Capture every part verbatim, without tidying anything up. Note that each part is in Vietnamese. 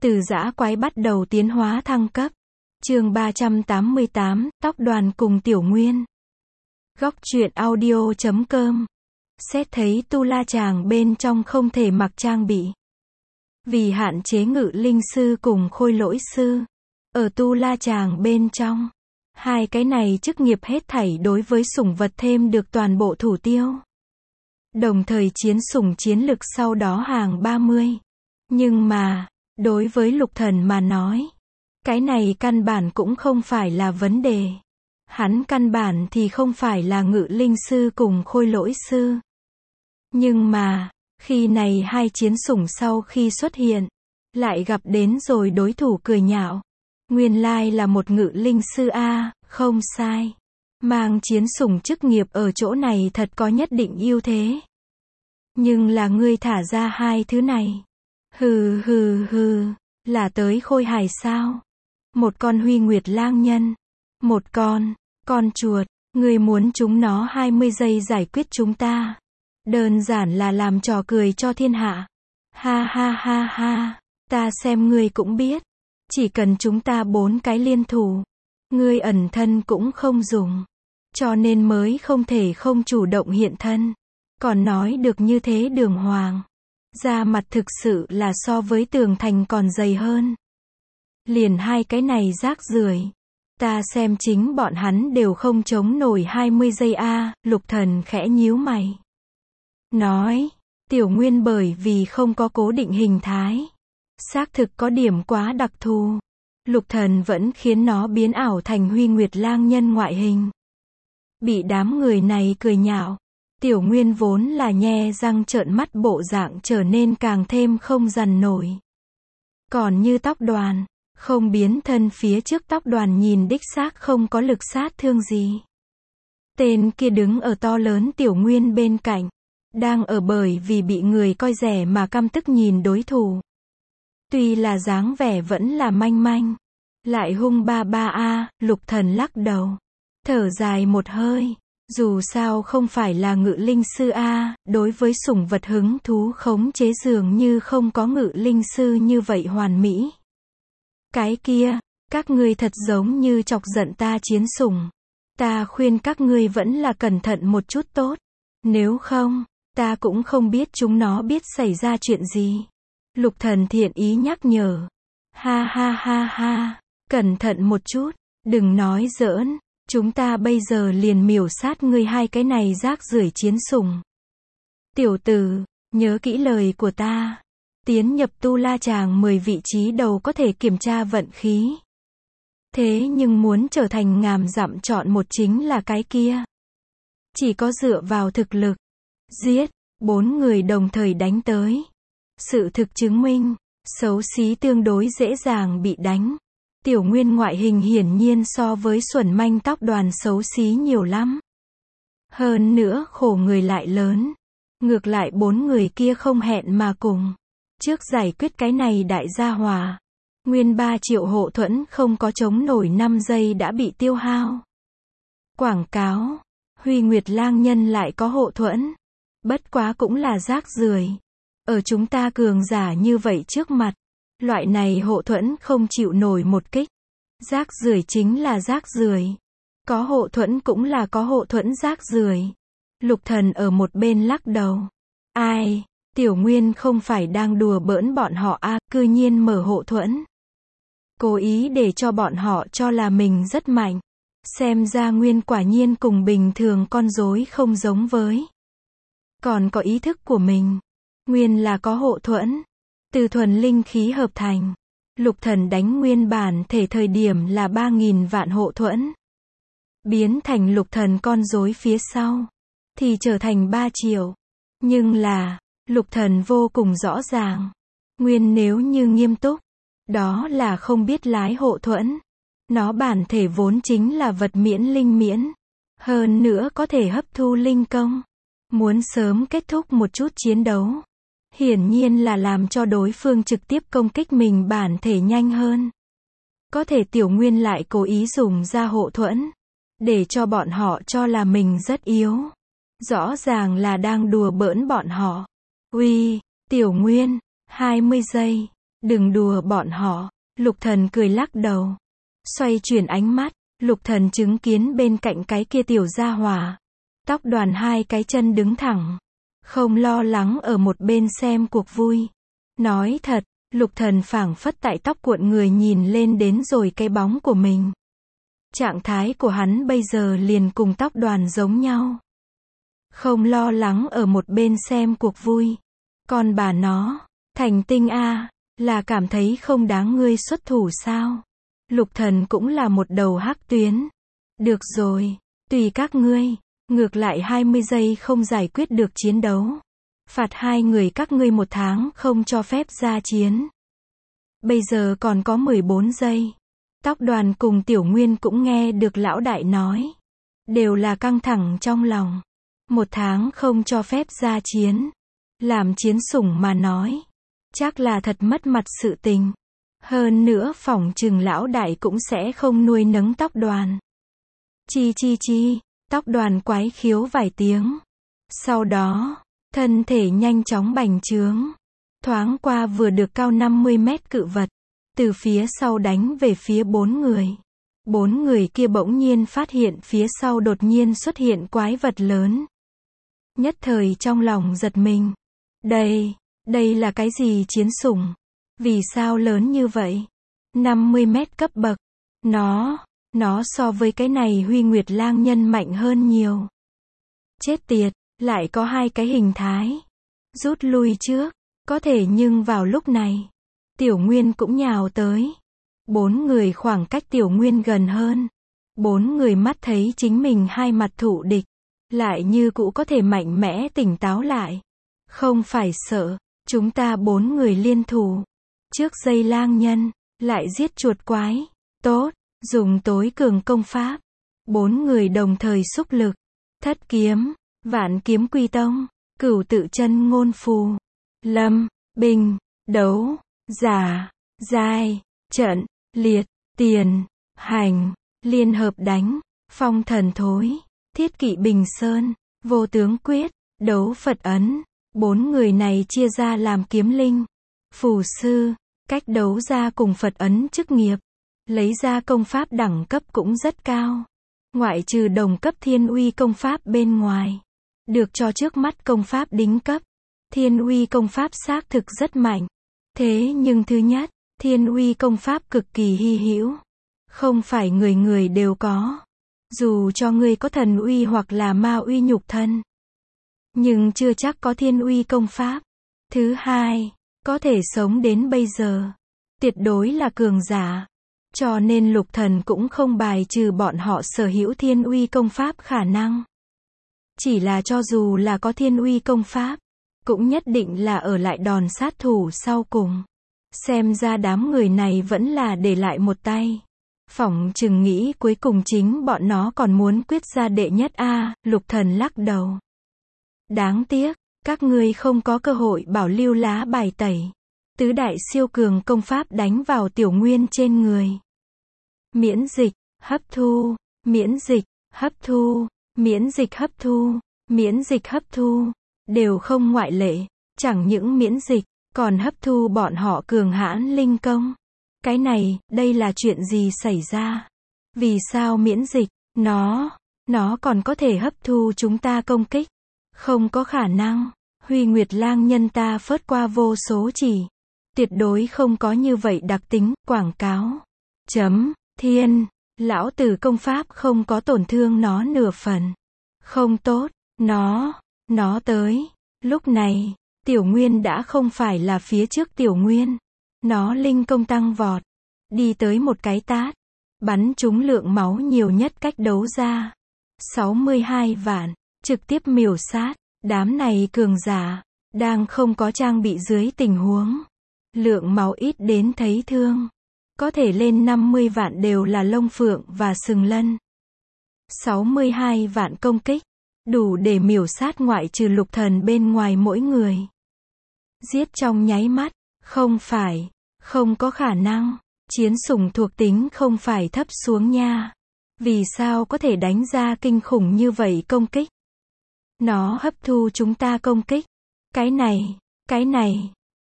Từ dã quái bắt đầu tiến hóa thăng cấp. Chương ba trăm tám mươi tám, Tóc Đoàn cùng Tiểu Nguyên. Góc truyện audio chấm com. Xét thấy tu la chàng bên trong không thể mặc trang bị. Vì hạn chế ngự linh sư cùng khôi lỗi sư. Ở tu la chàng bên trong. Hai cái này chức nghiệp hết thảy đối với sủng vật thêm được toàn bộ thủ tiêu. Đồng thời chiến sủng chiến lực sau đó hàng ba mươi. Nhưng mà, đối với Lục Thần mà nói, cái này căn bản cũng không phải là vấn đề. Hắn căn bản thì không phải là ngự linh sư cùng khôi lỗi sư. Nhưng mà, khi này hai chiến sủng sau khi xuất hiện, lại gặp đến rồi đối thủ cười nhạo. Nguyên lai là một ngự linh sư a, không sai. Mang chiến sủng chức nghiệp ở chỗ này thật có nhất định ưu thế. Nhưng là ngươi thả ra hai thứ này. Hừ hừ hừ, là tới khôi hài sao? Một con Huy Nguyệt lang nhân. Một con, con chuột, ngươi muốn chúng nó hai mươi giây giải quyết chúng ta. Đơn giản là làm trò cười cho thiên hạ. Ha ha ha ha, ta xem ngươi cũng biết. Chỉ cần chúng ta bốn cái liên thủ, ngươi ẩn thân cũng không dùng. Cho nên mới không thể không chủ động hiện thân. Còn nói được như thế đường hoàng. Da mặt thực sự là so với tường thành còn dày hơn. Liền hai cái này rác rưởi. Ta xem chính bọn hắn đều không chống nổi hai mươi giây a, Lục Thần khẽ nhíu mày. Nói, Tiểu Nguyên bởi vì không có cố định hình thái. Xác thực có điểm quá đặc thù. Lục Thần vẫn khiến nó biến ảo thành Huy Nguyệt lang nhân ngoại hình. Bị đám người này cười nhạo. Tiểu Nguyên vốn là nhe răng trợn mắt bộ dạng trở nên càng thêm không dằn nổi. Còn như Tóc Đoàn, không biến thân phía trước Tóc Đoàn nhìn đích xác không có lực sát thương gì. Tên kia đứng ở to lớn Tiểu Nguyên bên cạnh, đang ở bởi vì bị người coi rẻ mà căm tức nhìn đối thủ. Tuy là dáng vẻ vẫn là manh manh, lại hung ba ba a, Lục Thần lắc đầu, thở dài một hơi. Dù sao không phải là ngự linh sư a, đối với sủng vật hứng thú khống chế dường như không có ngự linh sư như vậy hoàn mỹ. Cái kia, các ngươi thật giống như chọc giận ta chiến sủng. Ta khuyên các ngươi vẫn là cẩn thận một chút tốt. Nếu không, ta cũng không biết chúng nó biết xảy ra chuyện gì. Lục Thần thiện ý nhắc nhở. Ha ha ha ha, cẩn thận một chút, đừng nói giỡn. Chúng ta bây giờ liền miểu sát ngươi hai cái này rác rưởi chiến sủng. Tiểu tử, nhớ kỹ lời của ta. Tiến nhập tu la chàng mười vị trí đầu có thể kiểm tra vận khí. Thế nhưng muốn trở thành ngàn dặm chọn một chính là cái kia. Chỉ có dựa vào thực lực. Giết, bốn người đồng thời đánh tới. Sự thực chứng minh, xấu xí tương đối dễ dàng bị đánh. Tiểu Nguyên ngoại hình hiển nhiên so với xuẩn manh Tóc Đoàn xấu xí nhiều lắm. Hơn nữa khổ người lại lớn. Ngược lại bốn người kia không hẹn mà cùng. Trước giải quyết cái này đại gia hòa. Nguyên ba triệu hộ thuẫn không có chống nổi năm giây đã bị tiêu hao. Quảng cáo. Huy Nguyệt lang nhân lại có hộ thuẫn. Bất quá cũng là rác rưởi. Ở chúng ta cường giả như vậy trước mặt. Loại này hộ thuẫn không chịu nổi một kích. Rác rưởi chính là rác rưởi. Có hộ thuẫn cũng là có hộ thuẫn rác rưởi. Lục Thần ở một bên lắc đầu. Ai, Tiểu Nguyên không phải đang đùa bỡn bọn họ a, à, cư nhiên mở hộ thuẫn. Cố ý để cho bọn họ cho là mình rất mạnh. Xem ra Nguyên quả nhiên cùng bình thường con rối không giống với. Còn có ý thức của mình. Nguyên là có hộ thuẫn. Từ thuần linh khí hợp thành. Lục Thần đánh nguyên bản thể thời điểm là ba nghìn vạn hộ thuẫn. Biến thành Lục Thần con rối phía sau. Thì trở thành ba triệu. Nhưng là, Lục Thần vô cùng rõ ràng. Nguyên nếu như nghiêm túc. Đó là không biết lái hộ thuẫn. Nó bản thể vốn chính là vật miễn linh miễn. Hơn nữa có thể hấp thu linh công. Muốn sớm kết thúc một chút chiến đấu. Hiển nhiên là làm cho đối phương trực tiếp công kích mình bản thể nhanh hơn. Có thể Tiểu Nguyên lại cố ý dùng ra hộ thuẫn. Để cho bọn họ cho là mình rất yếu. Rõ ràng là đang đùa bỡn bọn họ. Uy, Tiểu Nguyên, hai mươi giây. Đừng đùa bọn họ. Lục Thần cười lắc đầu. Xoay chuyển ánh mắt, Lục Thần chứng kiến bên cạnh cái kia tiểu gia hỏa. Tóc đoàn hai cái chân đứng thẳng. Không lo lắng ở một bên xem cuộc vui. Nói thật, Lục Thần phảng phất tại tóc cuộn người nhìn lên đến rồi cái bóng của mình. Trạng thái của hắn bây giờ liền cùng tóc đoàn giống nhau. Không lo lắng ở một bên xem cuộc vui. Còn bà nó, Thành Tinh a, là cảm thấy không đáng ngươi xuất thủ sao? Lục Thần cũng là một đầu hắc tuyến. Được rồi, tùy các ngươi, ngược lại hai mươi giây không giải quyết được chiến đấu. Phạt hai người các ngươi một tháng không cho phép ra chiến. Bây giờ còn có mười bốn giây. Tóc đoàn cùng Tiểu Nguyên cũng nghe được lão đại nói. Đều là căng thẳng trong lòng. Một tháng không cho phép ra chiến. Làm chiến sủng mà nói. Chắc là thật mất mặt sự tình. Hơn nữa phỏng chừng lão đại cũng sẽ không nuôi nấng tóc đoàn. Chi chi chi, tóc đoàn quái khiếu vài tiếng. Sau đó, thân thể nhanh chóng bành trướng. Thoáng qua vừa được cao năm mươi mét cự vật. Từ phía sau đánh về phía bốn người. Bốn người kia bỗng nhiên phát hiện phía sau đột nhiên xuất hiện quái vật lớn. Nhất thời trong lòng giật mình. Đây, đây là cái gì chiến sủng? Vì sao lớn như vậy? năm mươi mét cấp bậc. Nó, nó so với cái này Huy Nguyệt Lang Nhân mạnh hơn nhiều. Chết tiệt, lại có hai cái hình thái. Rút lui trước, có thể nhưng vào lúc này, Tiểu Nguyên cũng nhào tới. Bốn người khoảng cách Tiểu Nguyên gần hơn. Bốn người mắt thấy chính mình hai mặt thụ địch, lại như cũ có thể mạnh mẽ tỉnh táo lại. Không phải sợ, chúng ta bốn người liên thủ. Trước dây lang nhân, lại giết chuột quái. Tốt, dùng tối cường công pháp. Bốn người đồng thời xúc lực. Thất kiếm, vạn kiếm quy tông, cửu tự chân ngôn phù. Lâm, bình, đấu, giả, giai, trận, liệt, tiền, hành, liên hợp đánh, phong thần thối, thiết kỵ bình sơn, vô tướng quyết, đấu Phật ấn. Bốn người này chia ra làm kiếm linh, phù sư, cách đấu ra cùng Phật ấn chức nghiệp. Lấy ra công pháp đẳng cấp cũng rất cao. Ngoại trừ đồng cấp thiên uy công pháp bên ngoài. Được cho trước mắt công pháp đính cấp. Thiên uy công pháp xác thực rất mạnh. Thế nhưng thứ nhất, thiên uy công pháp cực kỳ hy hữu. Không phải người người đều có. Dù cho ngươi có thần uy hoặc là ma uy nhục thân. Nhưng chưa chắc có thiên uy công pháp. Thứ hai, có thể sống đến bây giờ. Tuyệt đối là cường giả. Cho nên Lục Thần cũng không bài trừ bọn họ sở hữu thiên uy công pháp khả năng. Chỉ là cho dù là có thiên uy công pháp, cũng nhất định là ở lại đòn sát thủ sau cùng. Xem ra đám người này vẫn là để lại một tay. Phỏng chừng nghĩ cuối cùng chính bọn nó còn muốn quyết ra đệ nhất a. Lục Thần lắc đầu. Đáng tiếc, các ngươi không có cơ hội bảo lưu lá bài tẩy. Tứ đại siêu cường công pháp đánh vào Tiểu Nguyên trên người. Miễn dịch, hấp thu, miễn dịch, hấp thu, miễn dịch hấp thu, miễn dịch hấp thu, đều không ngoại lệ. Chẳng những miễn dịch, còn hấp thu bọn họ cường hãn linh công. Cái này, đây là chuyện gì xảy ra? Vì sao miễn dịch? Nó, nó còn có thể hấp thu chúng ta công kích. Không có khả năng. Huy Nguyệt Lang Nhân ta phớt qua vô số chỉ. Tuyệt đối không có như vậy đặc tính, quảng cáo. Chấm, thiên, lão tử công pháp không có tổn thương nó nửa phần. Không tốt, nó, nó tới. Lúc này, Tiểu Nguyên đã không phải là phía trước Tiểu Nguyên. Nó linh công tăng vọt. Đi tới một cái tát. Bắn trúng lượng máu nhiều nhất cách đấu ra. sáu mươi hai vạn. Trực tiếp miểu sát. Đám này cường giả. Đang không có trang bị dưới tình huống. Lượng máu ít đến thấy thương. Có thể lên năm mươi vạn đều là lông phượng và sừng lân. sáu mươi hai vạn công kích. Đủ để miểu sát ngoại trừ Lục Thần bên ngoài mỗi người. Giết trong nháy mắt. Không phải. Không có khả năng. Chiến sủng thuộc tính không phải thấp xuống nha. Vì sao có thể đánh ra kinh khủng như vậy công kích? Nó hấp thu chúng ta công kích. Cái này, cái này,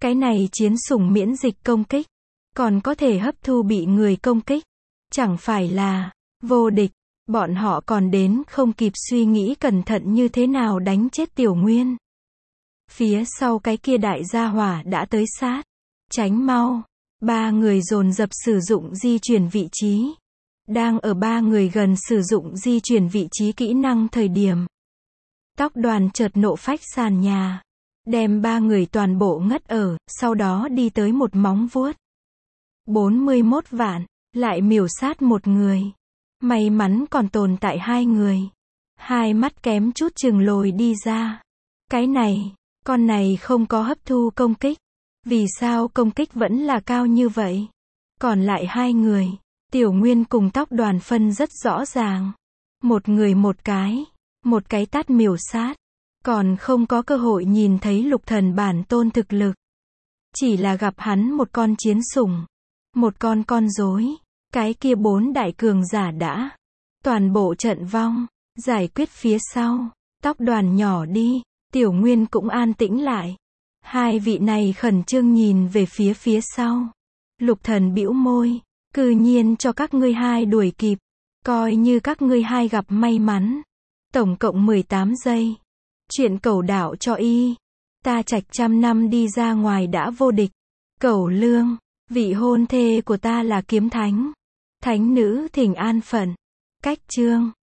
Cái này chiến sủng miễn dịch công kích, còn có thể hấp thu bị người công kích. Chẳng phải là vô địch, bọn họ còn đến không kịp suy nghĩ cẩn thận như thế nào đánh chết Tiểu Nguyên. Phía sau cái kia đại gia hỏa đã tới sát. Tránh mau. Ba người dồn dập sử dụng di chuyển vị trí. Đang ở ba người gần sử dụng di chuyển vị trí kỹ năng thời điểm. Tóc Đoàn chợt nộ phách sàn nhà. Đem ba người toàn bộ ngất ở, sau đó đi tới một móng vuốt. bốn mươi mốt vạn, lại miểu sát một người. May mắn còn tồn tại hai người. Hai mắt kém chút chừng lồi đi ra. Cái này, con này không có hấp thu công kích. Vì sao công kích vẫn là cao như vậy? Còn lại hai người, Tiểu Nguyên cùng Tóc Đoàn phân rất rõ ràng. Một người một cái, một cái tát miểu sát. Còn không có cơ hội nhìn thấy Lục Thần bản tôn thực lực. Chỉ là gặp hắn một con chiến sủng, một con con rối, cái kia bốn đại cường giả đã toàn bộ trận vong, giải quyết phía sau. Tóc Đoàn nhỏ đi, Tiểu Nguyên cũng an tĩnh lại. Hai vị này khẩn trương nhìn về phía phía sau. Lục Thần bĩu môi, cư nhiên cho các ngươi hai đuổi kịp, coi như các ngươi hai gặp may mắn. Tổng cộng mười tám giây. Chuyện Cẩu đạo cho y. Ta Trạch trăm năm đi ra ngoài đã vô địch. Cẩu Lương, vị hôn thê của ta là Kiếm Thánh. Thánh nữ thỉnh an phận. Cách chương